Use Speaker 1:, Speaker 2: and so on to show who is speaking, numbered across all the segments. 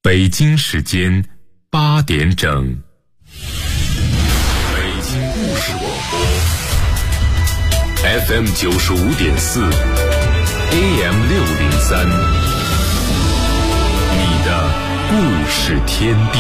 Speaker 1: 北京时间8点整，北京故事广播 FM 95.4 AM 603，你的故事天地。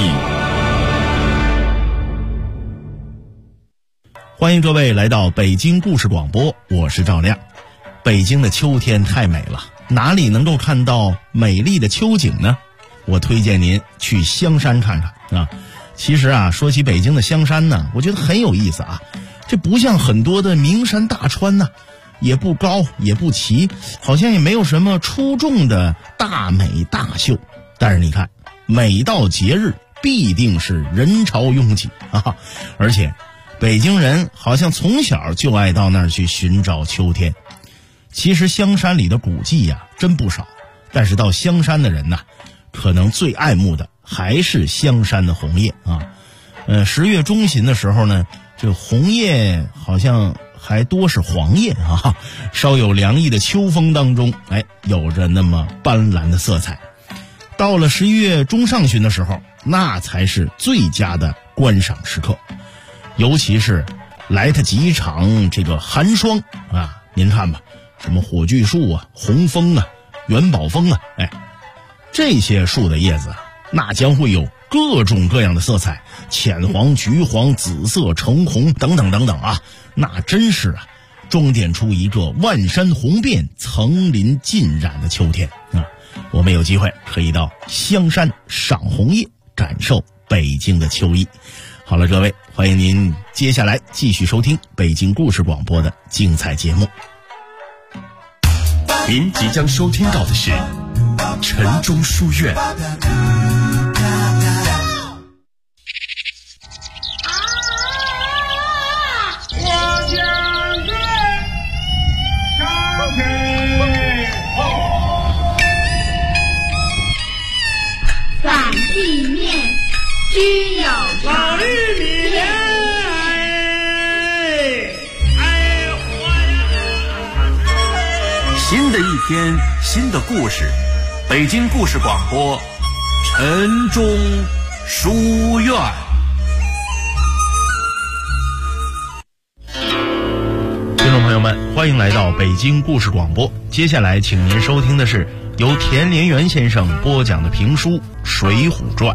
Speaker 2: 欢迎各位来到北京故事广播，我是赵亮。北京的秋天太美了，哪里能够看到美丽的秋景呢？我推荐您去香山看看啊。其实啊，说起北京的香山呢，我觉得很有意思啊。这不像很多的名山大川呢，也不高也不齐，好像也没有什么出众的大美大秀。但是你看，每到节日必定是人潮拥挤啊，而且北京人好像从小就爱到那儿去寻找秋天。其实香山里的古迹呀，真不少，但是到香山的人呢，可能最爱慕的还是香山的红叶啊。10月中旬的时候呢，这红叶好像还多是黄叶啊，稍有凉意的秋风当中，有着那么斑斓的色彩。到了11月中上旬的时候，那才是最佳的观赏时刻，尤其是来得及场这个寒霜啊，您看吧，什么火炬树啊、红枫啊、元宝枫啊，这些树的叶子那将会有各种各样的色彩，浅黄、橘黄、紫色、橙红等等等等啊，那真是啊，装点出一个万山红遍、层林尽染的秋天啊！我们有机会可以到香山赏红叶，感受北京的秋意。好了，各位，欢迎您接下来继续收听北京故事广播的精彩节目。
Speaker 1: 您即将收听到的是城中书院。
Speaker 3: 散地面须有
Speaker 4: 老玉米莲，
Speaker 5: 新的一天，新的故事，北京故事广播，城中书院。
Speaker 2: 听众朋友们，欢迎来到北京故事广播。接下来请您收听的是由田连元先生播讲的评书《水浒传》。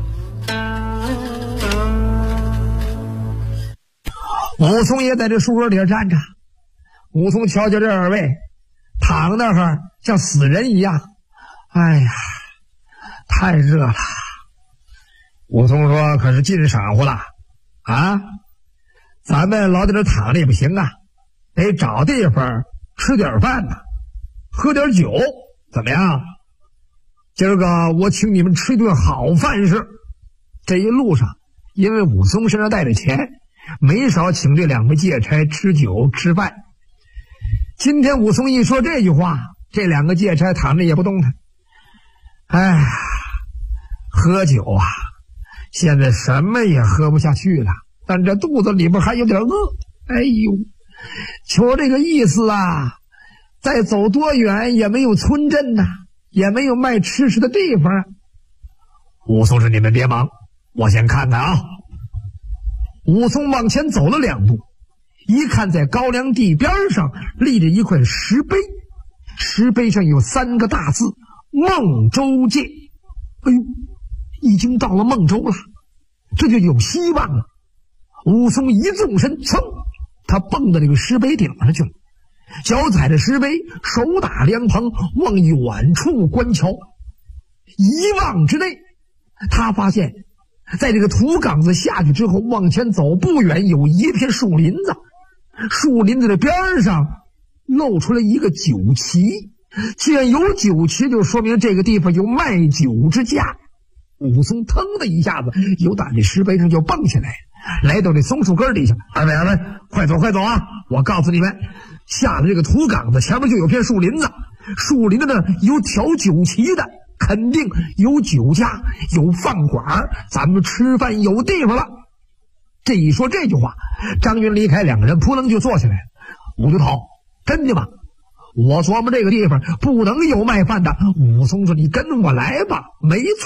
Speaker 4: 武松也在这树根底下站着。武松瞧瞧这二位躺那儿像死人一样，哎呀，太热了。武松说：“可是尽晌乎了啊，咱们老在这躺着也不行啊，得找地方吃点饭呢，喝点酒，怎么样？今儿个我请你们吃一顿好饭食。”这一路上，因为武松身上带着钱，没少请这两位借差吃酒吃饭。今天武松一说这句话，这两个借差躺着也不动弹。哎呀，喝酒啊，现在什么也喝不下去了，但这肚子里边还有点饿。哎呦，瞧这个意思啊，再走多远也没有村镇呐，也没有卖吃食的地方啊。武松说：“你们别忙，我先看看啊。”武松往前走了2步，一看在高粱地边上立着一块石碑，石碑上有3个大字：孟州界。哎呦，已经到了孟州了，这就有希望了。武松一纵身，噌，他蹦到这个石碑顶上去了，脚踩着石碑，手打凉棚，往远处观瞧。一望之内，他发现在这个土岗子下去之后，往前走不远，有一片树林子，树林子的边上露出来一个酒旗。既然有酒旗，就说明这个地方有卖酒之家。武松腾的一下子由打这石碑上就蹦起来，来到这松树根底下。二位，快走快走啊！我告诉你们，下了这个土岗子前面就有片树林子，树林子呢有挑酒旗的，肯定有酒家有饭馆，咱们吃饭有地方了。这一说这句话，张云、李凯2个人扑棱就坐起来了。武就涛，真的吗？我琢磨这个地方不能有卖饭的。武松说：“你跟我来吧。”没错，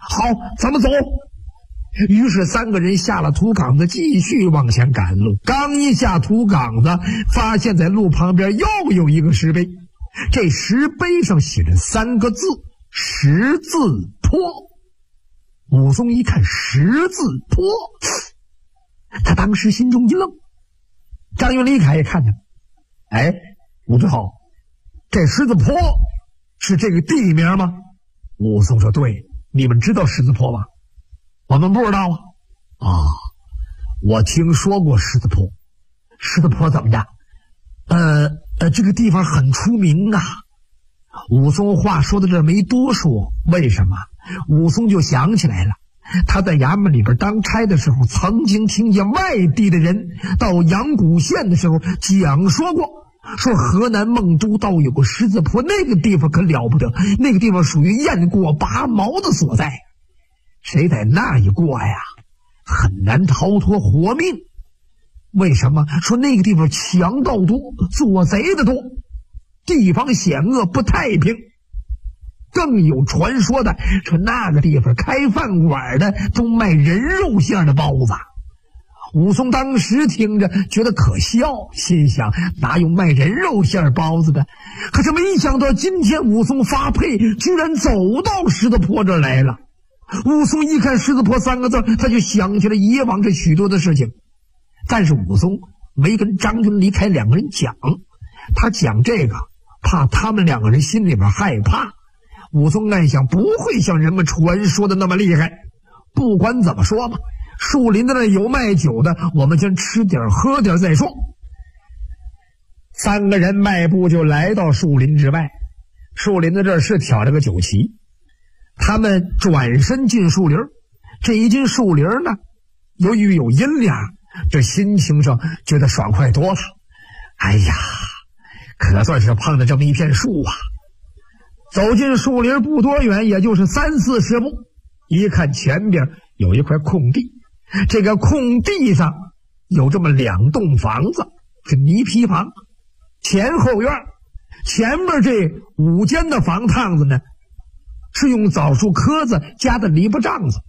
Speaker 4: 好，咱们走。于是三个人下了土岗子，继续往前赶路。刚一下土岗子，发现在路旁边又有一个石碑，这石碑上写着3个字：十字坡。武松一看十字坡，他当时心中一愣。张云、李凯也看见了，哎，武最好，这十字坡是这个地名吗？武松说：对，你们知道十字坡吗？我们不知道啊。我听说过十字坡。十字坡怎么着？这个地方很出名啊。武松话说到这儿没多说，为什么？武松就想起来了，他在衙门里边当差的时候，曾经听见外地的人到阳谷县的时候讲说过，说河南孟都道有个十字坡，那个地方可了不得，那个地方属于雁过拔毛的所在，谁在那一过呀，很难逃脱活命。为什么？说那个地方强盗多，做贼的多，地方险恶，不太平。更有传说的，说那个地方开饭馆的都卖人肉馅的包子。武松当时听着觉得可笑，心想哪有卖人肉馅包子的？可是没想到今天武松发配，居然走到十字坡这儿来了。武松一看十字坡3个字，他就想起了以往这许多的事情。但是武松没跟张云、李凯2个人讲，他讲这个怕他们2个人心里边害怕。武松暗想，不会像人们传说的那么厉害。不管怎么说吧，树林子那有卖酒的，我们先吃点喝点再说。3个人迈步就来到树林之外。树林子这儿是挑着个酒旗。他们转身进树林，这一进树林呢，由于有阴凉，这心情上觉得爽快多了。哎呀，可算是碰到这么一片树啊。走进树林不多远，也就是30-40步，一看前边有一块空地，这个空地上有这么2栋房子，是泥坯房，前后院。前面这5间的房趟子呢，是用枣树壳子加的篱笆帐子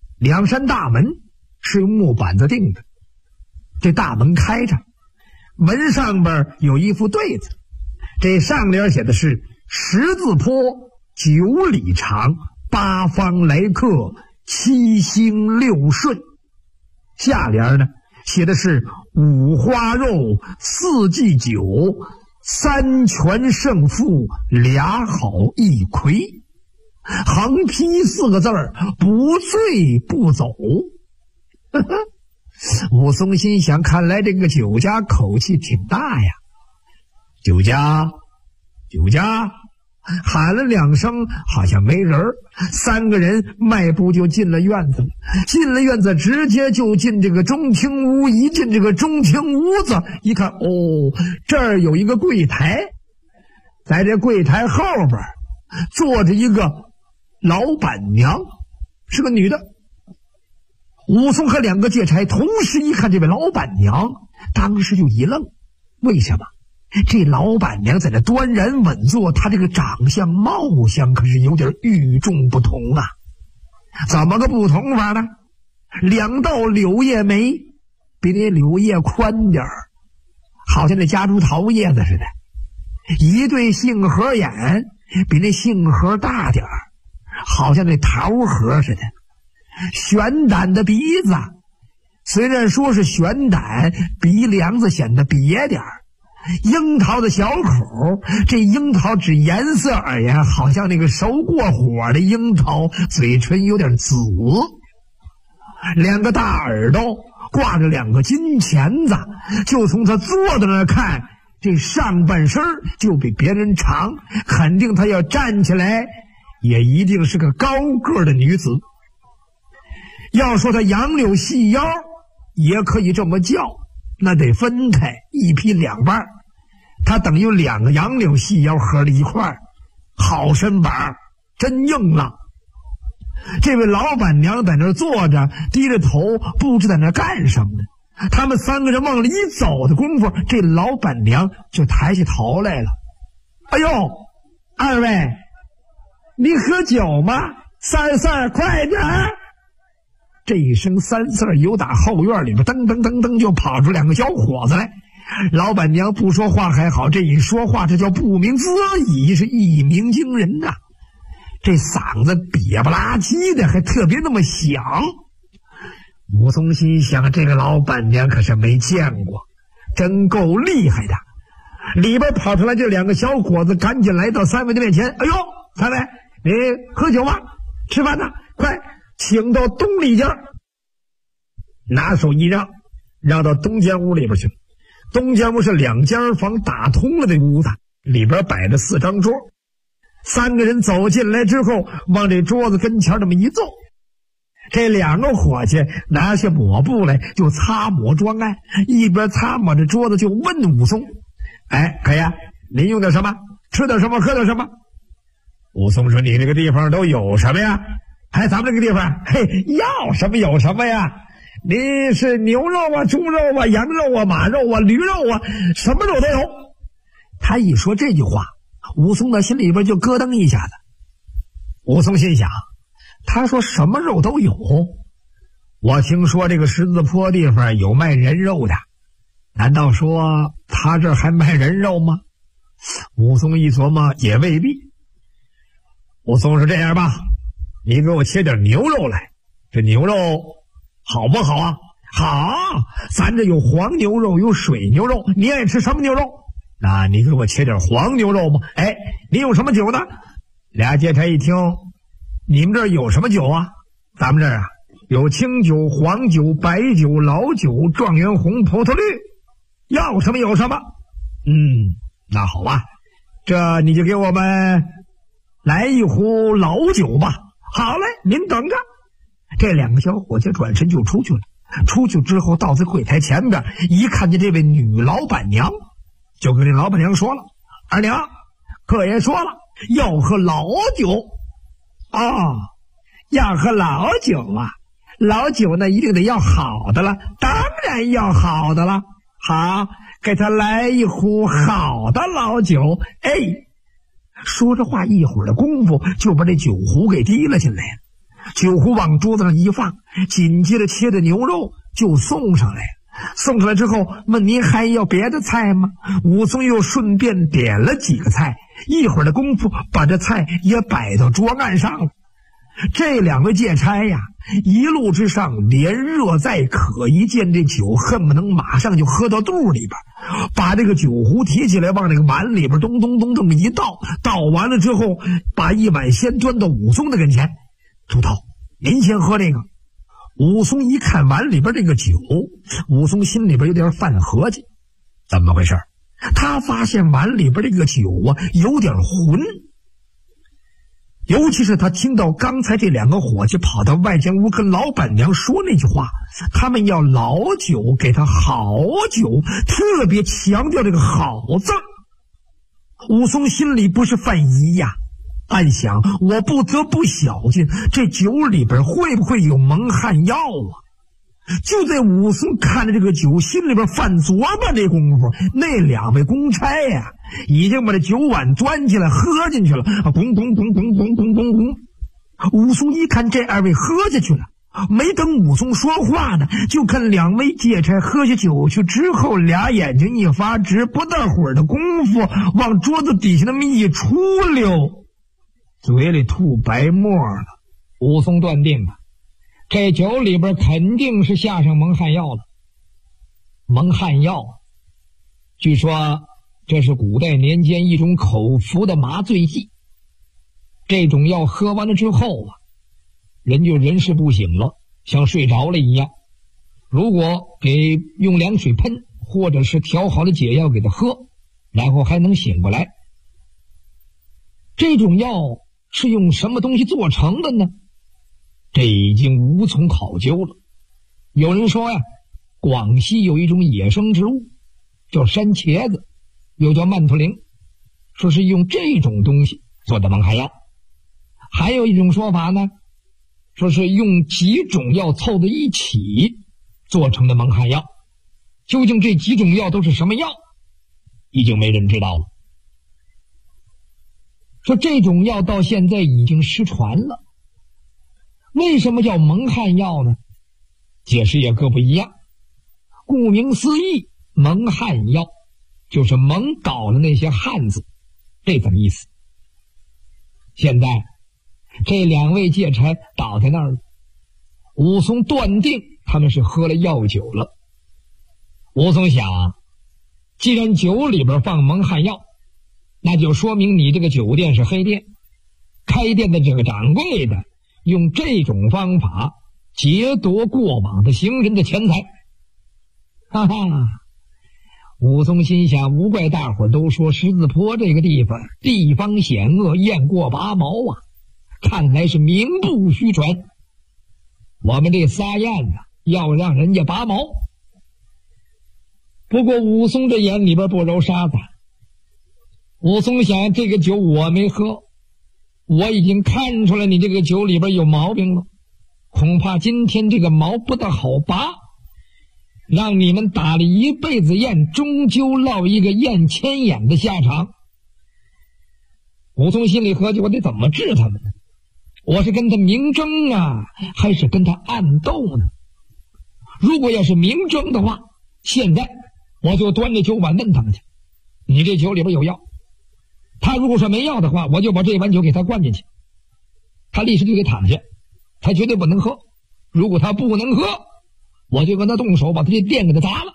Speaker 4: ，2扇大门是用木板子钉的。这大门开着，门上边有一副对子，这上联写的是十字坡9里长，8方来客7星6顺。下联呢写的是5花肉4祭酒，3全胜负俩好一魁。横批4个字儿：不醉不走。武松心想，看来这个酒家口气挺大呀。酒家喊了2声，好像没人。3个人迈步就进了院子，进了院子直接就进这个中厅屋。一进这个中厅屋子，一看，哦，这儿有一个柜台，在这柜台后边坐着一个老板娘，是个女的。武松和2个借差同时一看这位老板娘，当时就一愣。为什么？这老板娘在这端然稳坐，她这个长相貌相可是有点与众不同啊。怎么个不同法呢？2道柳叶眉，比那柳叶宽点儿，好像那夹竹桃叶子似的；一对杏核眼，比那杏核大点儿，好像那桃核似的；悬胆的鼻子，虽然说是悬胆，鼻梁子显得瘪点儿；樱桃的小口，这樱桃指颜色而言，好像那个熟过火的樱桃，嘴唇有点紫。2个大耳朵，挂着2个金钳子，就从他坐在那儿看，这上半身就比别人长，肯定他要站起来，也一定是个高个的女子。要说他杨柳细腰，也可以这么叫，那得分开一劈2半，他等于2个杨柳细腰合了一块儿，好身板，真硬朗。这位老板娘在那儿坐着，低着头，不知在那干什么呢。他们3个人往里一走的功夫，这老板娘就抬起头来了。哎呦，2位，你喝酒吗？ 三四儿，快点儿！这一声三四儿由打后院里边噔噔噔噔就跑出两个小伙子来。老板娘不说话还好，这一说话这叫不鸣则已，是一鸣惊人呐。这嗓子瘪不拉几的，还特别那么响。武松心想，这个老板娘可是没见过，真够厉害的。里边跑出来这两个小伙子，赶紧来到三位的面前。哎呦，三位，你喝酒吧，吃饭呢，快请到东里间，拿手一让，让到东间屋里边去。东间屋是两间房打通了的屋子，里边摆着4张桌。3个人走进来之后，往这桌子跟前这么一坐。这2个伙计拿下抹布来，就擦抹桌案，一边擦抹着桌子就问武松：“哎，可呀，您用点什么？吃点什么？喝点什么？”武松说：“你这个地方都有什么呀？哎，咱们这个地方，嘿，要什么有什么呀？你是牛肉啊，猪肉啊，羊肉啊，马肉啊，驴肉啊，什么肉都有。”他一说这句话，武松的心里边就咯噔一下子。武松心想，他说什么肉都有，我听说这个十字坡地方有卖人肉的，难道说他这儿还卖人肉吗？武松一琢磨，也未必。武松说：“这样吧，你给我切点牛肉来，这牛肉好不好啊？”“好，咱这有黄牛肉，有水牛肉，你爱吃什么牛肉？那你给我切点黄牛肉吧。哎，你有什么酒呢？”俩劫差一听，你们这儿有什么酒啊？咱们这儿啊，有清酒、黄酒、白酒、老酒、状元红、葡萄绿，要什么有什么。那好吧，这你就给我们来一壶老酒吧。好嘞，您等着。这2个小伙计转身就出去了。出去之后到这柜台前边，一看见这位女老板娘，就跟这老板娘说了：“二娘，客爷说了，要喝老酒。”“哦，要喝老酒啊，老酒呢一定得要好的了。”“当然要好的了。”“好，给他来一壶好的老酒。”哎，说着话，一会儿的功夫就把这酒壶给提了进来了。酒壶往桌子上一放，紧接着切的牛肉就送上来了。送上来之后，问：“您还要别的菜吗？”武松又顺便点了几个菜，一会儿的功夫把这菜也摆到桌案上了。这2位劫差呀，一路之上连热再渴，一见这酒恨不能马上就喝到肚里边，把这个酒壶提起来往这个碗里边咚咚咚这么一倒，倒完了之后，把一碗先端到武松的跟前：“猪头，您先喝这个。”武松一看碗里边这个酒，武松心里边有点犯合计，怎么回事？他发现碗里边这个酒啊有点浑，尤其是他听到刚才这2个伙计跑到外间屋跟老板娘说那句话，他们要老酒，给他好酒，特别强调这个好字。武松心里不是犯疑呀，暗想，我不得不小心，这酒里边会不会有蒙汗药啊？就在武松看着这个酒，心里边犯琢磨这功夫，那2位公差呀，已经把这酒碗端起来喝进去了，咚咚咚咚咚咚咚咚。武松一看这2位喝下去了，没等武松说话呢，就看2位劫差喝下酒去之后，俩眼睛一发直，不大会儿的功夫，往桌子底下那么一出溜，嘴里吐白沫了。武松断定了，这酒里边肯定是下上蒙汗药了。蒙汗药，据说这是古代年间一种口服的麻醉剂。这种药喝完了之后啊，人就人事不省了，像睡着了一样。如果给用凉水喷，或者是调好的解药给他喝，然后还能醒过来。这种药是用什么东西做成的呢？这已经无从考究了。有人说呀，广西有一种野生植物叫山茄子，又叫曼陀铃，说是用这种东西做的蒙汗药。还有一种说法呢，说是用几种药凑在一起做成的蒙汗药。究竟这几种药都是什么药，已经没人知道了。说这种药到现在已经失传了， 为什么叫蒙汗药呢？解释也各不一样。顾名思义，蒙汗药就是蒙搞了那些汉子，这怎么意思？现在这2位劫差倒在那儿了，武松断定他们是喝了药酒了。武松想，既然酒里边放蒙汗药，那就说明你这个酒店是黑店，开店的这个掌柜的用这种方法劫夺过往的行人的钱财。哈哈，武松心想，无怪大伙都说狮子坡这个地方地方险恶，雁过拔毛啊，看来是名不虚传。我们这撒燕子要让人家拔毛。不过武松这眼里边不揉沙子，武松想，这个酒我没喝，我已经看出来你这个酒里边有毛病了，恐怕今天这个毛不大好拔，让你们打了一辈子雁，终究落一个雁牵眼的下场。武松心里合计，我得怎么治他们呢？我是跟他明争啊，还是跟他暗斗呢？如果要是明争的话，现在我就端着酒碗问他们去，你这酒里边有药。他如果说没药的话，我就把这碗酒给他灌进去，他立时就得躺下，他绝对不能喝。如果他不能喝，我就跟他动手把他这店给他砸了。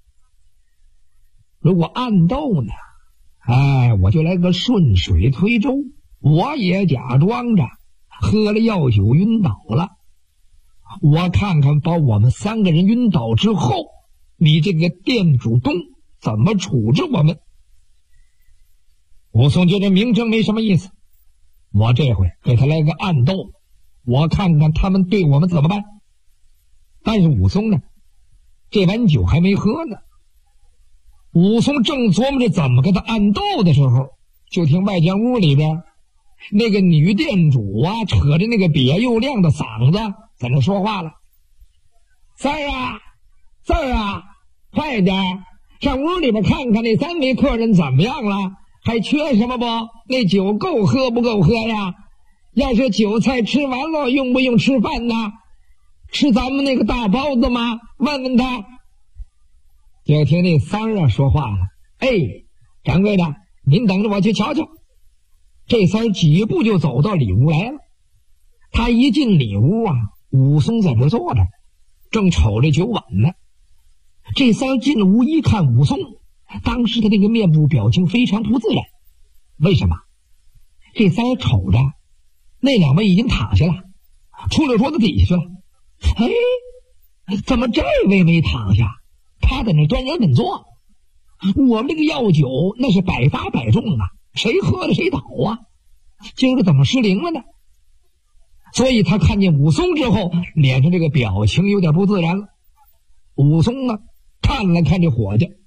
Speaker 4: 如果暗斗呢，我就来个顺水推舟，我也假装着喝了药酒晕倒了，我看看把我们3个人晕倒之后，你这个店主东怎么处置我们。武松觉得明争没什么意思，我这回给他来个暗斗，我看看他们对我们怎么办。但是武松呢，这碗酒还没喝呢。武松正琢磨着怎么跟他暗斗的时候，就听外间屋里边那个女店主啊，扯着那个瘪又亮的嗓子在那说话了：“三儿啊，四儿啊，快点上屋里边看看那3位客人怎么样了，还缺什么不？那酒够喝不够喝呀？要是酒菜吃完了，用不用吃饭呢？吃咱们那个大包子吗？问问他。”就听那三儿啊说话了：“掌柜的，您等着我去瞧瞧。”这三儿几步就走到里屋来了。他一进里屋啊，武松在这坐着，正瞅着酒碗呢。这三儿进屋一看武松，当时他这个面部表情非常不自然。为什么？这三儿瞅着那2位已经躺下了，出了桌子底下去了。怎么这位没躺下？他在那端人稳坐。我们这个药酒那是百发百中啊，谁喝了谁倒啊，今儿个怎么失灵了呢？所以他看见武松之后，脸上这个表情有点不自然了。武松呢，看了看这伙计，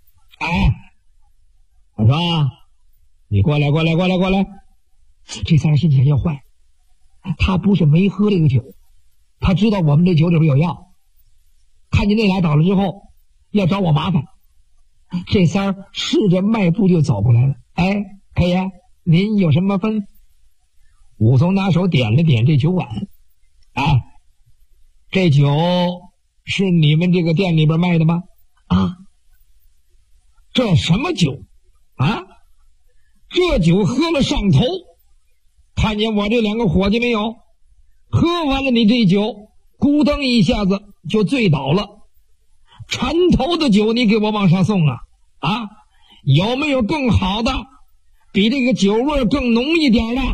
Speaker 4: 我说你过来。这三人心情要坏，他不是没喝这个酒，他知道我们这酒里边有药，看见那俩倒了之后要找我麻烦。这三儿试着迈步就走过来了。可爷，您有什么吩咐？武松拿手点了点这酒碗。这酒是你们这个店里边卖的吗？这什么酒啊？这酒喝了上头，看见我这2个伙计没有？喝完了你这酒，咕噔一下子就醉倒了。缠头的酒你给我往上送有没有更好的，比这个酒味更浓一点的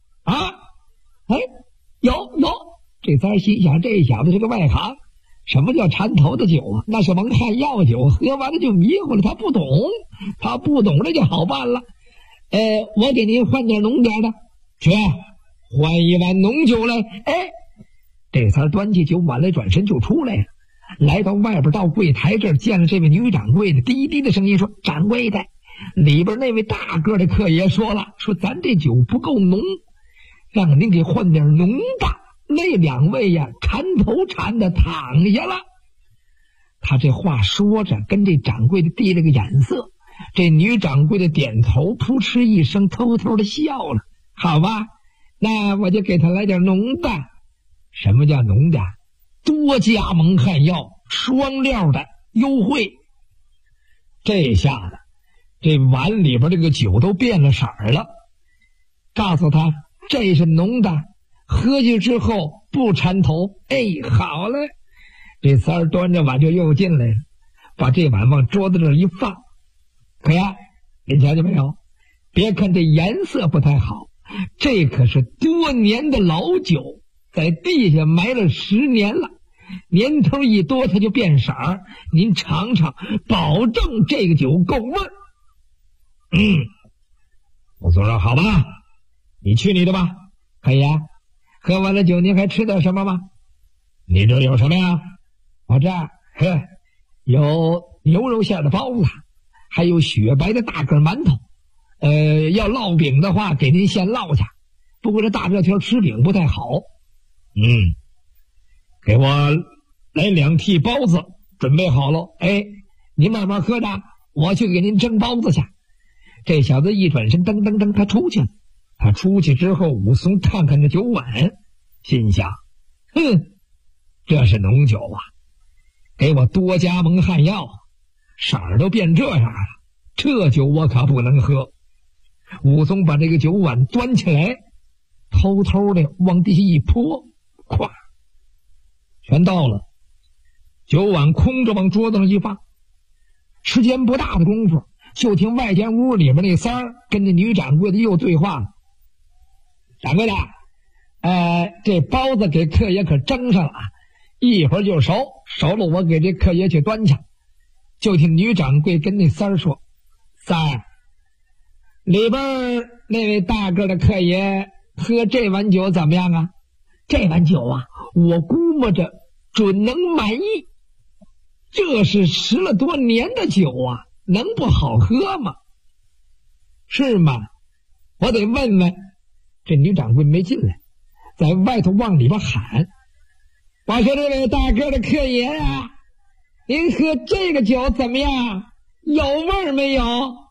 Speaker 4: 有。这三心想，这小子是个外行，什么叫缠头的酒啊？那是蒙汗药酒，喝完了就迷糊了，他不懂这就好办了。我给您换点浓点的，去换一碗浓酒来。这三端起酒碗来，转身就出来了，来到外边到柜台这儿，见了这位女掌柜的，低低的声音说：“掌柜的，里边那位大个的客爷说了，说咱这酒不够浓，让您给换点浓的。”那2位呀，缠头缠的躺下了。他这话说着，跟这掌柜的递了个眼色。这女掌柜的点头，扑哧一声，偷偷的笑了。好吧，那我就给他来点浓的。 什么叫浓的？多加盟汉药，双料的优惠。这下子这碗里边这个酒都变了色儿了。告诉他这是浓的，喝下之后不掺头。哎，好了，这三儿端着碗就又进来了，把这碗往桌子这一放。可呀，您瞧见没有？别看这颜色不太好，这可是多年的老酒，在地下埋了10年了，年头一多它就变色儿。您尝尝，保证这个酒够味儿。武松说好吧，你去你的吧。可以呀，喝完了酒您还吃点什么吗？你这有什么呀？我这儿有牛肉馅的包子，还有雪白的大个馒头。要烙饼的话给您现烙去，不过这大热天吃饼不太好。给我来2屉包子，准备好了。哎，您慢慢喝着，我去给您蒸包子去。这小子一转身，噔噔噔，他出去了。他出去之后，武松看看这酒碗，心想：这是浓酒啊，给我多加盟汉药，色儿都变这样了，这酒我可不能喝。武松把这个酒碗端起来，偷偷的往地下一泼，咵，全倒了。酒碗空着往桌子上一放。时间不大的功夫，就听外间屋里面那三儿跟那女掌柜的又对话了。掌柜的，这包子给客爷可蒸上了，一会儿就熟了我给这客爷去端去。就听女掌柜跟那三儿说：三儿，里边那位大个的客爷喝这碗酒怎么样啊？这碗酒啊，我估摸着准能满意。这是10了多年的酒啊，能不好喝吗？是吗？我得问问。这女掌柜没进来，在外头往里边喊：我说这位大个的客爷啊，您喝这个酒怎么样？有味儿没有？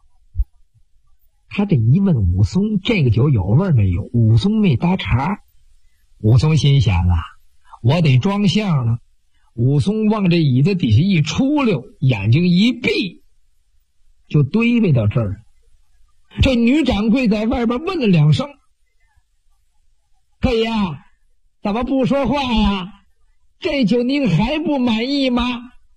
Speaker 4: 他这一问武松这个酒有味儿没有，武松没搭茬。武松心想啊，我得装相了。武松往这椅子底下一出溜，眼睛一闭，就堆背到这儿了。这女掌柜在外边问了2声：客爷啊，怎么不说话呀？这酒您还不满意吗？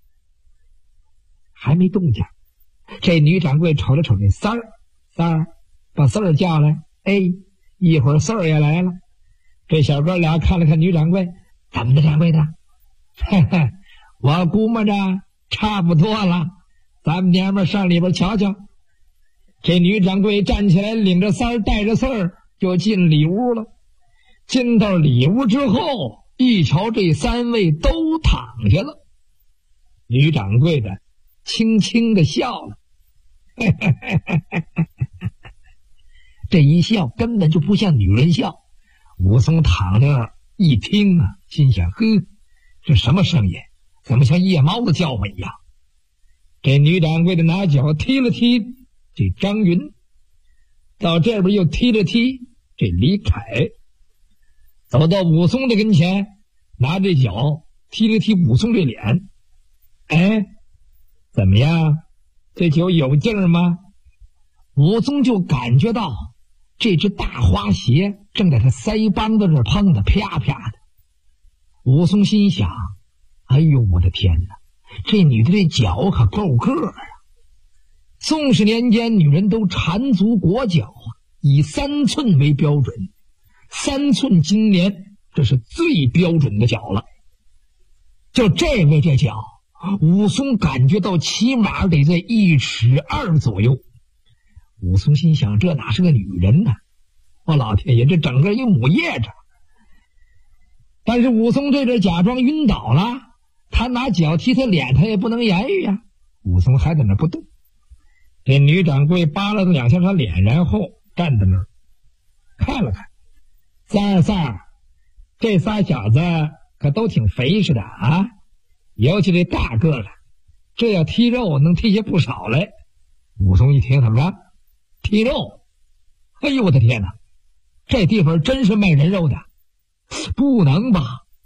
Speaker 4: 还没动静。这女掌柜瞅了瞅这三儿，三儿，把四儿叫来。哎，一会儿四儿也来了。这小哥俩看了看女掌柜，怎么的，掌柜的？我估摸着差不多了，咱们娘们上里边瞧瞧。这女掌柜站起来，领着三儿带着四儿就进里屋了。进到里屋之后，一瞧这3位都躺下了。女掌柜的轻轻的笑了，这一笑根本就不像女人笑。武松躺在那儿一听啊，心想：这什么声音？怎么像夜猫子叫唤一样？这女掌柜的拿脚踢了踢这张云，到这边又踢了踢这李凯，走到武松的跟前，拿这脚踢了踢武松这脸。哎，怎么样？这酒有劲儿吗？武松就感觉到这只大花鞋正在他腮帮子这碰得啪啪的。武松心想：哎呦我的天哪，这女的这脚可够个啊！宋氏年间女人都缠足裹脚啊，以3寸为标准，3寸金莲，这是最标准的脚了。就这位这脚，武松感觉到起码得在1.2尺左右。武松心想：这哪是个女人呢？我老天爷，这整个一母夜叉！但是武松这阵假装晕倒了，他拿脚踢他脸，他也不能言语呀。武松还在那不动。这女掌柜扒拉了2下他脸，然后站在那儿看了看。三儿，这仨小子可都挺肥实的啊，尤其这大个的，这要踢肉能踢下不少来。武松一听，怎么着？踢肉？哎呦我的天哪，这地方真是卖人肉的？不能吧，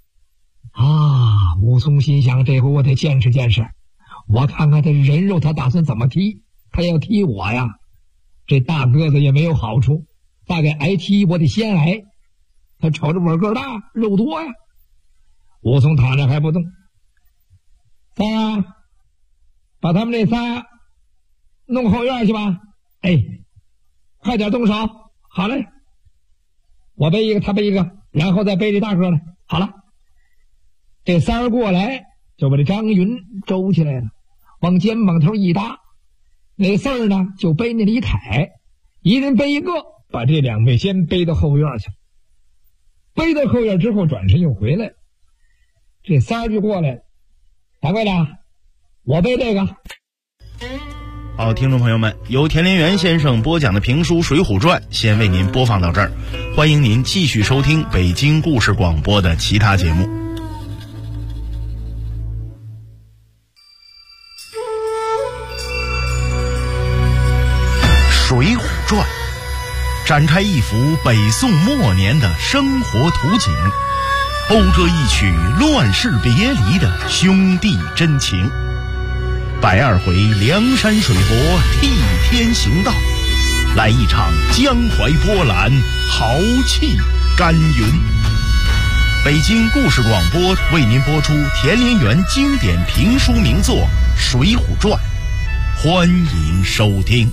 Speaker 4: 武松心想，这回我得见识见识，我看看这人肉他打算怎么踢，他要踢我呀，这大个子也没有好处，大概挨踢我得先挨，他瞅着我个大肉多呀。武松躺着还不动，三啊，把他们这仨弄后院去吧。哎，快点动手。好嘞，我背一个，他背一个，然后再背这大个的。好了，这三儿过来就把这张云周起来了，往肩膀头一搭，那四儿呢就背那李凯，一人背一个，把这两位先背到后院去。背到后院之后转身又回来，这三儿就过来了，掌柜的，我背这个。
Speaker 2: 好，听众朋友们，由田连元先生播讲的评书《水浒传》先为您播放到这儿，欢迎您继续收听北京故事广播的其他节目。《水浒传》展开一幅北宋末年的生活图景，讴歌一曲乱世别离的兄弟真情。120回梁山水泊替天行道，来一场江淮波澜，豪气干云。北京故事广播为您播出田连元经典评书名作《水浒传》，欢迎收听。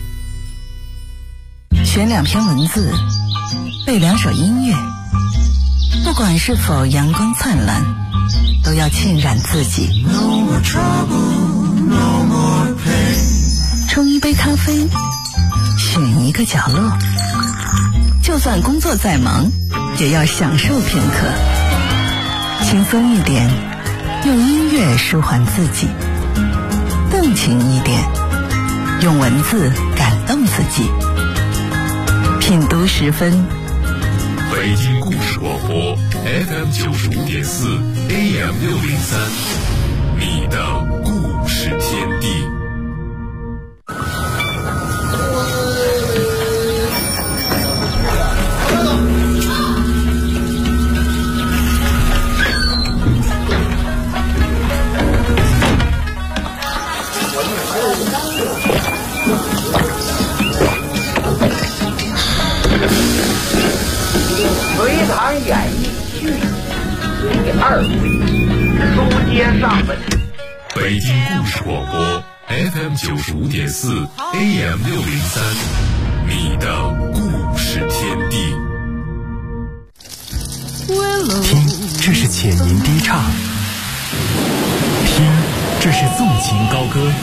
Speaker 6: 选2篇文字，背2首音乐，不管是否阳光灿烂，都要浸染自己。冲一杯咖啡，选一个角落，就算工作再忙，也要享受片刻。轻松一点，用音乐舒缓自己；动情一点，用文字感动自己。品读10分，
Speaker 1: 北京故事广播 FM 95.4 AM 603，你的故事天地。
Speaker 7: 隋唐演义续第2回，书接上文。
Speaker 1: 北京故事广播 FM 95.4 AM 603，你的故事天地。
Speaker 8: 听，这是浅吟低唱；听，这是纵情高歌；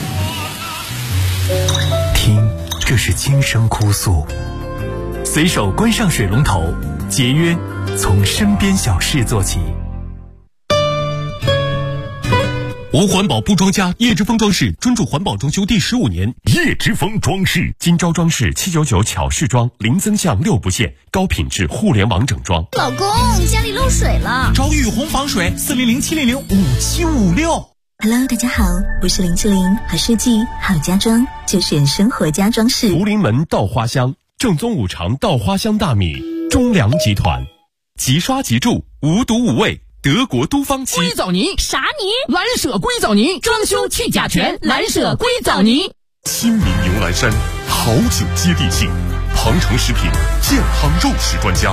Speaker 8: 听，这是轻声哭诉。随手关上水龙头，节约从身边小事做起。
Speaker 9: 无环保不装家，叶之峰装饰专注环保装修第15年。
Speaker 10: 叶之峰装饰，
Speaker 9: 今朝装饰799巧饰装，零增项6不限，高品质互联网整装。
Speaker 11: 老公，家里漏水了，
Speaker 12: 找雨虹防水，400-700-5756。
Speaker 13: Hello， 大家好，我是林志玲，好设计好家装就选生活家装饰。
Speaker 9: 竹林门稻花香，正宗5常稻花香大米，中粮集团，即刷即住，无毒无味。德国都方漆
Speaker 12: 硅藻泥，
Speaker 11: 啥泥？
Speaker 12: 蓝舍硅藻泥，装修去甲醛，蓝舍硅藻泥。
Speaker 10: 亲民牛栏山，好酒接地气，庞城食品健康肉食专家。